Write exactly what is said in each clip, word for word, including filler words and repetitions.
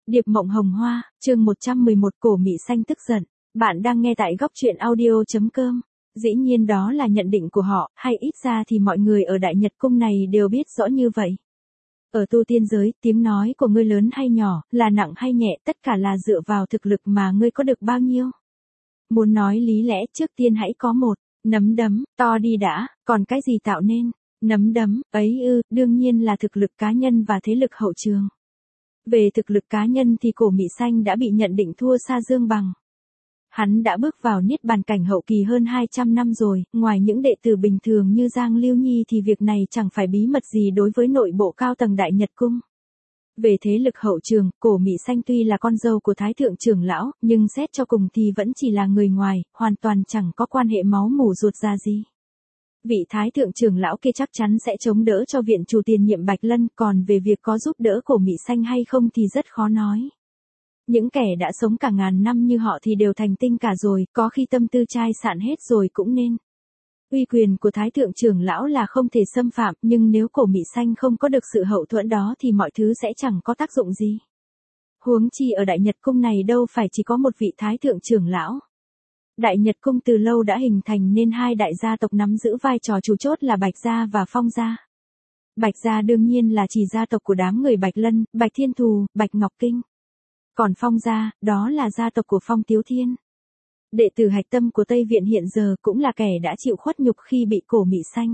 Điệp mộng hồng hoa, chương một trăm mười một cổ mị xanh tức giận. Bạn đang nghe tại góc truyện audio.com. Dĩ nhiên đó là nhận định của họ, hay ít ra thì mọi người ở Đại Nhật Cung này đều biết rõ như vậy. Ở tu tiên giới, tiếng nói của ngươi lớn hay nhỏ, là nặng hay nhẹ, tất cả là dựa vào thực lực mà ngươi có được bao nhiêu. Muốn nói lý lẽ, trước tiên hãy có một nắm đấm to đi đã, còn cái gì tạo nên nắm đấm ấy ư? Đương nhiên là thực lực cá nhân và thế lực hậu trường. Về thực lực cá nhân thì cổ mị xanh đã bị nhận định thua xa Dương Bằng. Hắn đã bước vào niết bàn cảnh hậu kỳ hơn hai trăm năm rồi, ngoài những đệ tử bình thường như Giang Lưu Nhi thì việc này chẳng phải bí mật gì đối với nội bộ cao tầng Đại Nhật Cung. Về thế lực hậu trường, cổ mị xanh tuy là con dâu của Thái Thượng trưởng lão, nhưng xét cho cùng thì vẫn chỉ là người ngoài, hoàn toàn chẳng có quan hệ máu mủ ruột ra gì. Vị Thái Thượng trưởng lão kia chắc chắn sẽ chống đỡ cho viện chủ tiền nhiệm Bạch Lân, còn về việc có giúp đỡ cổ mị xanh hay không thì rất khó nói. Những kẻ đã sống cả ngàn năm như họ thì đều thành tinh cả rồi, có khi tâm tư chai sạn hết rồi cũng nên. Uy quyền của Thái Thượng trưởng lão là không thể xâm phạm, nhưng nếu cổ mị xanh không có được sự hậu thuẫn đó thì mọi thứ sẽ chẳng có tác dụng gì. Huống chi ở Đại Nhật Cung này đâu phải chỉ có một vị Thái Thượng trưởng lão. Đại Nhật Cung từ lâu đã hình thành nên hai đại gia tộc nắm giữ vai trò chủ chốt là Bạch Gia và Phong Gia. Bạch Gia đương nhiên là chỉ gia tộc của đám người Bạch Lân, Bạch Thiên Thù, Bạch Ngọc Kinh. Còn Phong Gia, đó là gia tộc của Phong Tiếu Thiên. Đệ tử hạch tâm của Tây Viện hiện giờ cũng là kẻ đã chịu khuất nhục khi bị cổ mị xanh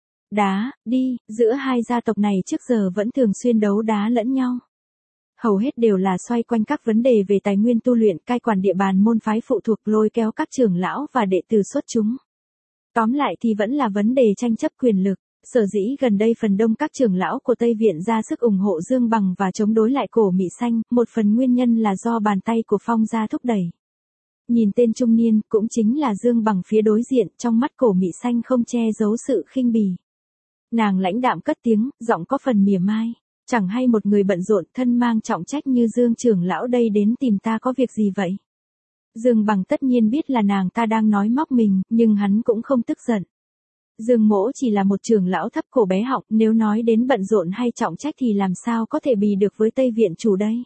đá đi, giữa hai gia tộc này trước giờ vẫn thường xuyên đấu đá lẫn nhau. Hầu hết đều là xoay quanh các vấn đề về tài nguyên tu luyện, cai quản địa bàn môn phái phụ thuộc, lôi kéo các trưởng lão và đệ tử xuất chúng. Tóm lại thì vẫn là vấn đề tranh chấp quyền lực. Sở dĩ gần đây phần đông các trưởng lão của Tây Viện ra sức ủng hộ Dương Bằng và chống đối lại cổ mị xanh, một phần nguyên nhân là do bàn tay của Phong Gia thúc đẩy. Nhìn tên trung niên, cũng chính là Dương Bằng phía đối diện, trong mắt cổ mị xanh không che giấu sự khinh bỉ. Nàng lãnh đạm cất tiếng, giọng có phần mỉa mai. Chẳng hay một người bận rộn thân mang trọng trách như Dương trưởng lão đây đến tìm ta có việc gì vậy? Dương Bằng tất nhiên biết là nàng ta đang nói móc mình, nhưng hắn cũng không tức giận. Dương Mỗ chỉ là một trưởng lão thấp cổ bé họng, nếu nói đến bận rộn hay trọng trách thì làm sao có thể bì được với Tây Viện chủ đây?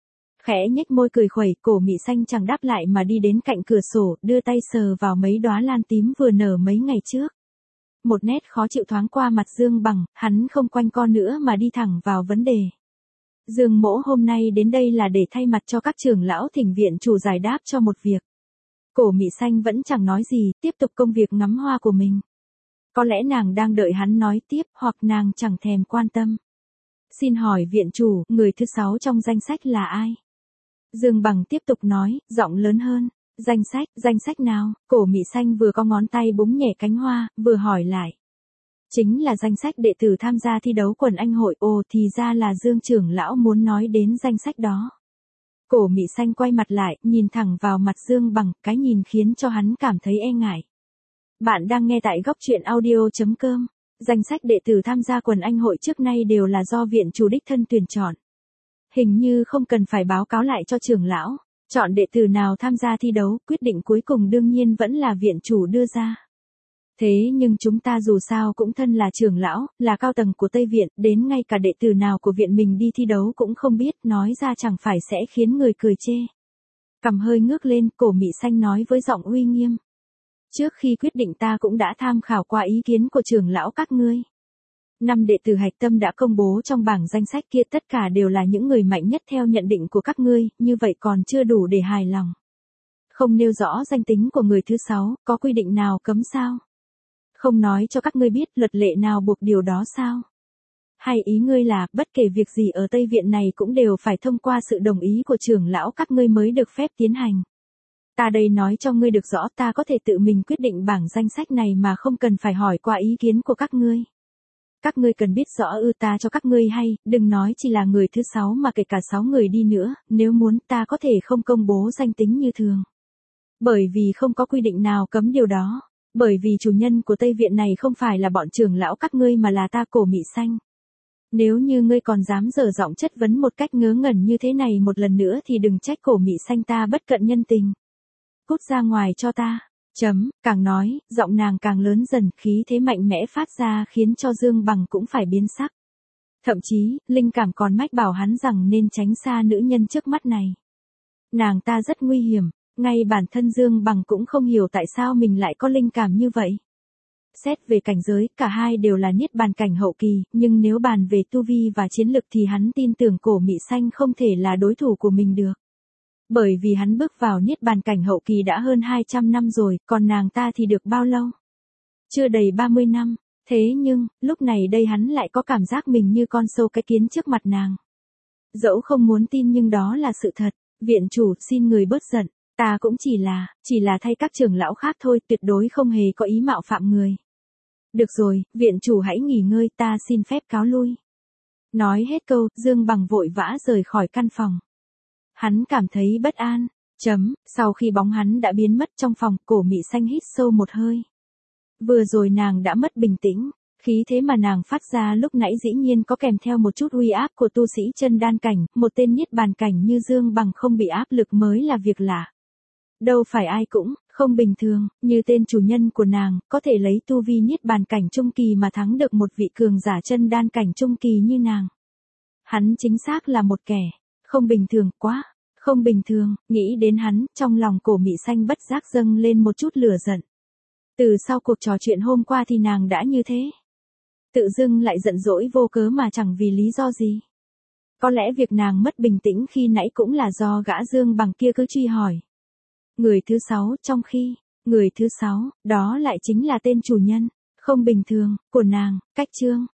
Khẽ nhếch môi cười khuẩy, cổ mị xanh chẳng đáp lại mà đi đến cạnh cửa sổ, đưa tay sờ vào mấy đóa lan tím vừa nở mấy ngày trước. Một nét khó chịu thoáng qua mặt Dương Bằng, hắn không quanh co nữa mà đi thẳng vào vấn đề. Dương Mỗ hôm nay đến đây là để thay mặt cho các trưởng lão thỉnh viện chủ giải đáp cho một việc. Cổ mị xanh vẫn chẳng nói gì, tiếp tục công việc ngắm hoa của mình. Có lẽ nàng đang đợi hắn nói tiếp, hoặc nàng chẳng thèm quan tâm. Xin hỏi viện chủ, người thứ sáu trong danh sách là ai? Dương Bằng tiếp tục nói, giọng lớn hơn. Danh sách, danh sách nào? Cổ mị xanh vừa có ngón tay búng nhẹ cánh hoa, vừa hỏi lại. Chính là danh sách đệ tử tham gia thi đấu quần anh hội. Ồ, thì ra là Dương trưởng lão muốn nói đến danh sách đó. Cổ mị xanh quay mặt lại, nhìn thẳng vào mặt Dương Bằng, cái nhìn khiến cho hắn cảm thấy e ngại. Bạn đang nghe tại góc truyện audio.com. Danh sách đệ tử tham gia quần anh hội trước nay đều là do viện chủ đích thân tuyển chọn. Hình như không cần phải báo cáo lại cho trưởng lão. Chọn đệ tử nào tham gia thi đấu, quyết định cuối cùng đương nhiên vẫn là viện chủ đưa ra. Thế nhưng chúng ta dù sao cũng thân là trưởng lão, là cao tầng của Tây Viện, đến ngay cả đệ tử nào của viện mình đi thi đấu cũng không biết, nói ra chẳng phải sẽ khiến người cười chê. Cằm hơi ngước lên, cổ mị xanh nói với giọng uy nghiêm. Trước khi quyết định ta cũng đã tham khảo qua ý kiến của trưởng lão các ngươi. Năm đệ tử hạch tâm đã công bố trong bảng danh sách kia, tất cả đều là những người mạnh nhất theo nhận định của các ngươi, như vậy còn chưa đủ để hài lòng. Không nêu rõ danh tính của người thứ sáu, có quy định nào cấm sao? Không nói cho các ngươi biết luật lệ nào buộc điều đó sao? Hay ý ngươi là, bất kể việc gì ở Tây Viện này cũng đều phải thông qua sự đồng ý của trưởng lão các ngươi mới được phép tiến hành. Ta đây nói cho ngươi được rõ, ta có thể tự mình quyết định bảng danh sách này mà không cần phải hỏi qua ý kiến của các ngươi. Các ngươi cần biết rõ ư? Ta cho các ngươi hay, đừng nói chỉ là người thứ sáu mà kể cả sáu người đi nữa, nếu muốn ta có thể không công bố danh tính như thường. Bởi vì không có quy định nào cấm điều đó. Bởi vì chủ nhân của Tây Viện này không phải là bọn trưởng lão các ngươi mà là ta, cổ mị xanh. Nếu như ngươi còn dám dở giọng chất vấn một cách ngớ ngẩn như thế này một lần nữa thì đừng trách cổ mị xanh ta bất cận nhân tình. Cút ra ngoài cho ta. Chấm, càng nói, giọng nàng càng lớn dần, khí thế mạnh mẽ phát ra khiến cho Dương Bằng cũng phải biến sắc. Thậm chí, linh cảm còn mách bảo hắn rằng nên tránh xa nữ nhân trước mắt này. Nàng ta rất nguy hiểm, ngay bản thân Dương Bằng cũng không hiểu tại sao mình lại có linh cảm như vậy. Xét về cảnh giới, cả hai đều là niết bàn cảnh hậu kỳ, nhưng nếu bàn về tu vi và chiến lực thì hắn tin tưởng cổ mị xanh không thể là đối thủ của mình được. Bởi vì hắn bước vào niết bàn cảnh hậu kỳ đã hơn hai trăm năm rồi, còn nàng ta thì được bao lâu? Chưa đầy ba mươi năm. Thế nhưng, lúc này đây hắn lại có cảm giác mình như con sâu cái kiến trước mặt nàng. Dẫu không muốn tin nhưng đó là sự thật. Viện chủ, xin người bớt giận, ta cũng chỉ là, chỉ là thay các trưởng lão khác thôi, tuyệt đối không hề có ý mạo phạm người. Được rồi, viện chủ hãy nghỉ ngơi, ta xin phép cáo lui. Nói hết câu, Dương Bằng vội vã rời khỏi căn phòng. Hắn cảm thấy bất an. Chấm, sau khi bóng hắn đã biến mất trong phòng, cổ mị xanh hít sâu một hơi. Vừa rồi nàng đã mất bình tĩnh, khí thế mà nàng phát ra lúc nãy dĩ nhiên có kèm theo một chút uy áp của tu sĩ chân đan cảnh, một tên niết bàn cảnh như Dương Bằng không bị áp lực mới là việc lạ. Đâu phải ai cũng, không bình thường, như tên chủ nhân của nàng, có thể lấy tu vi niết bàn cảnh trung kỳ mà thắng được một vị cường giả chân đan cảnh trung kỳ như nàng. Hắn chính xác là một kẻ, không bình thường quá, không bình thường, nghĩ đến hắn, trong lòng cổ mị xanh bất giác dâng lên một chút lửa giận. Từ sau cuộc trò chuyện hôm qua thì nàng đã như thế. Tự dưng lại giận dỗi vô cớ mà chẳng vì lý do gì. Có lẽ việc nàng mất bình tĩnh khi nãy cũng là do gã Dương Bằng kia cứ truy hỏi. Người thứ sáu, trong khi, người thứ sáu, đó lại chính là tên chủ nhân, không bình thường, của nàng, Cách Trương.